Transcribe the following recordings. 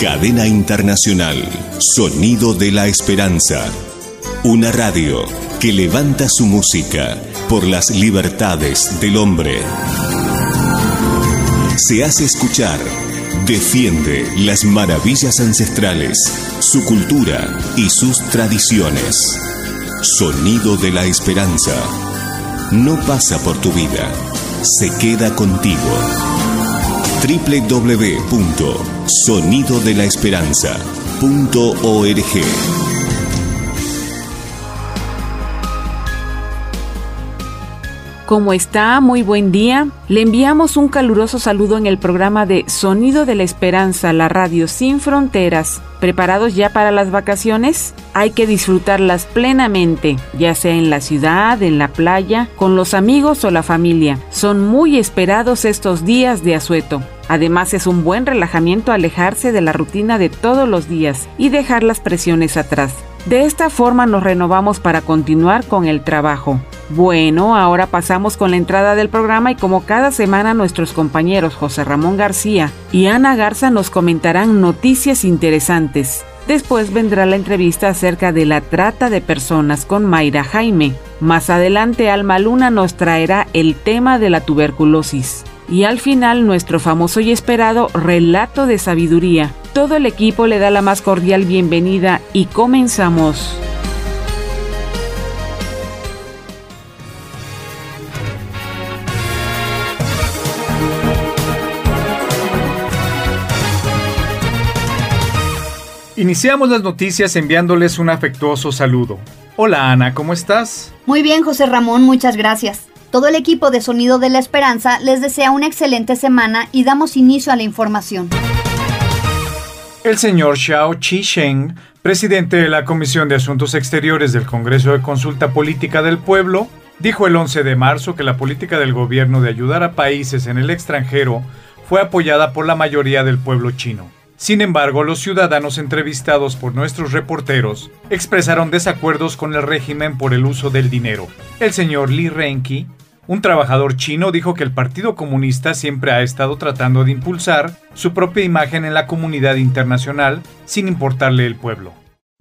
Cadena Internacional, Sonido de la Esperanza. Una radio que levanta su música por las libertades del hombre. Se hace escuchar, defiende las maravillas ancestrales, su cultura y sus tradiciones. Sonido de la Esperanza. No pasa por tu vida, se queda contigo. www.sonidodelaesperanza.org. ¿Cómo está? Muy buen día. Le enviamos un caluroso saludo en el programa de Sonido de la Esperanza, la radio sin fronteras. ¿Preparados ya para las vacaciones? Hay que disfrutarlas plenamente, ya sea en la ciudad, en la playa, con los amigos o la familia. Son muy esperados estos días de asueto. Además, es un buen relajamiento alejarse de la rutina de todos los días y dejar las presiones atrás. De esta forma nos renovamos para continuar con el trabajo. Bueno, ahora pasamos con la entrada del programa y como cada semana nuestros compañeros José Ramón García y Ana Garza nos comentarán noticias interesantes. Después vendrá la entrevista acerca de la trata de personas con Mayra Jaime. Más adelante Alma Luna nos traerá el tema de la tuberculosis. Y al final nuestro famoso y esperado relato de sabiduría. Todo el equipo le da la más cordial bienvenida y comenzamos. Iniciamos las noticias enviándoles un afectuoso saludo. Hola Ana, ¿cómo estás? Muy bien, José Ramón, muchas gracias. Todo el equipo de Sonido de la Esperanza les desea una excelente semana y damos inicio a la información. El señor Xiao Qisheng, presidente de la Comisión de Asuntos Exteriores del Congreso de Consulta Política del Pueblo, dijo el 11 de marzo que la política del gobierno de ayudar a países en el extranjero fue apoyada por la mayoría del pueblo chino. Sin embargo, los ciudadanos entrevistados por nuestros reporteros expresaron desacuerdos con el régimen por el uso del dinero. El señor Li Renqi, un trabajador chino, dijo que el Partido Comunista siempre ha estado tratando de impulsar su propia imagen en la comunidad internacional sin importarle el pueblo.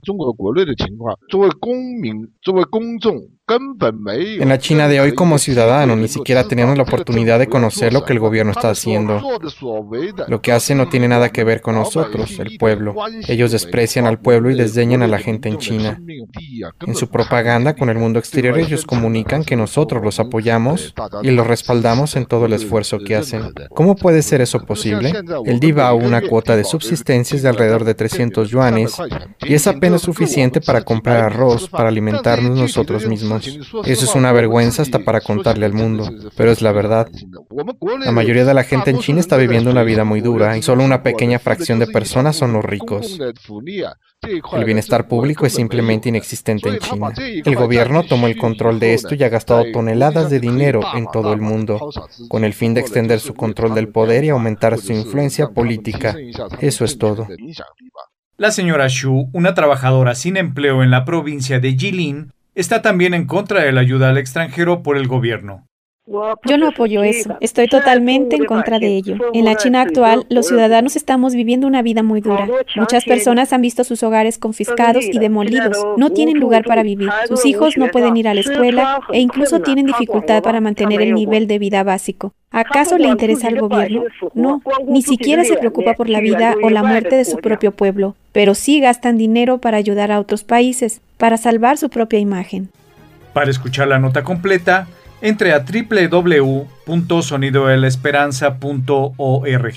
En la China de hoy, como ciudadano, ni siquiera tenemos la oportunidad de conocer lo que el gobierno está haciendo. Lo que hace no tiene nada que ver con nosotros, el pueblo. Ellos desprecian al pueblo y desdeñan a la gente en China. En su propaganda con el mundo exterior, ellos comunican que nosotros los apoyamos y los respaldamos en todo el esfuerzo que hacen. ¿Cómo puede ser eso posible? El Di Bao, una cuota de subsistencia de alrededor de 300 yuanes, y es apenas suficiente para comprar arroz, para alimentarnos nosotros mismos. Eso es una vergüenza hasta para contarle al mundo, pero es la verdad. La mayoría de la gente en China está viviendo una vida muy dura y solo una pequeña fracción de personas son los ricos. El bienestar público es simplemente inexistente en China. El gobierno tomó el control de esto y ha gastado toneladas de dinero en todo el mundo, con el fin de extender su control del poder y aumentar su influencia política. Eso es todo. La señora Xu, una trabajadora sin empleo en la provincia de Jilin, está también en contra de la ayuda al extranjero por el gobierno. Yo no apoyo eso. Estoy totalmente en contra de ello. En la China actual, los ciudadanos estamos viviendo una vida muy dura. Muchas personas han visto sus hogares confiscados y demolidos. No tienen lugar para vivir. Sus hijos no pueden ir a la escuela e incluso tienen dificultad para mantener el nivel de vida básico. ¿Acaso le interesa al gobierno? No, ni siquiera se preocupa por la vida o la muerte de su propio pueblo, pero sí gastan dinero para ayudar a otros países, para salvar su propia imagen. Para escuchar la nota completa, entre a www.sonidodelaesperanza.org.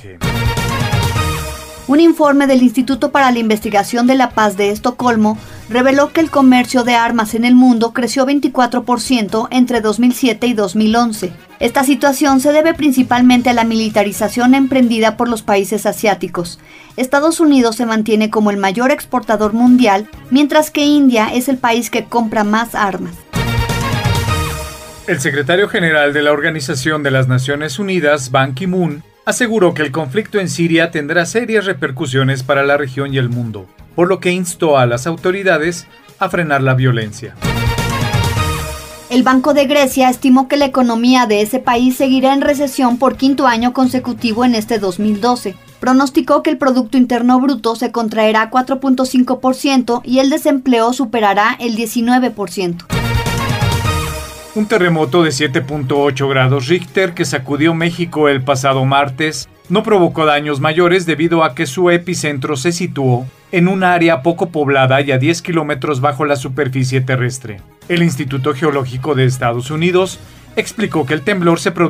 Un informe del Instituto para la Investigación de la Paz de Estocolmo reveló que el comercio de armas en el mundo creció 24% entre 2007 y 2011. Esta situación se debe principalmente a la militarización emprendida por los países asiáticos. Estados Unidos se mantiene como el mayor exportador mundial, mientras que India es el país que compra más armas. El secretario general de la Organización de las Naciones Unidas, Ban Ki-moon, aseguró que el conflicto en Siria tendrá serias repercusiones para la región y el mundo, por lo que instó a las autoridades a frenar la violencia. El Banco de Grecia estimó que la economía de ese país seguirá en recesión por quinto año consecutivo en este 2012, Pronosticó que el Producto Interno Bruto se contraerá 4.5% y el desempleo superará el 19%. Un terremoto de 7.8 grados Richter que sacudió México el pasado martes no provocó daños mayores debido a que su epicentro se situó en un área poco poblada y a 10 kilómetros bajo la superficie terrestre. El Instituto Geológico de Estados Unidos explicó que el temblor se produjo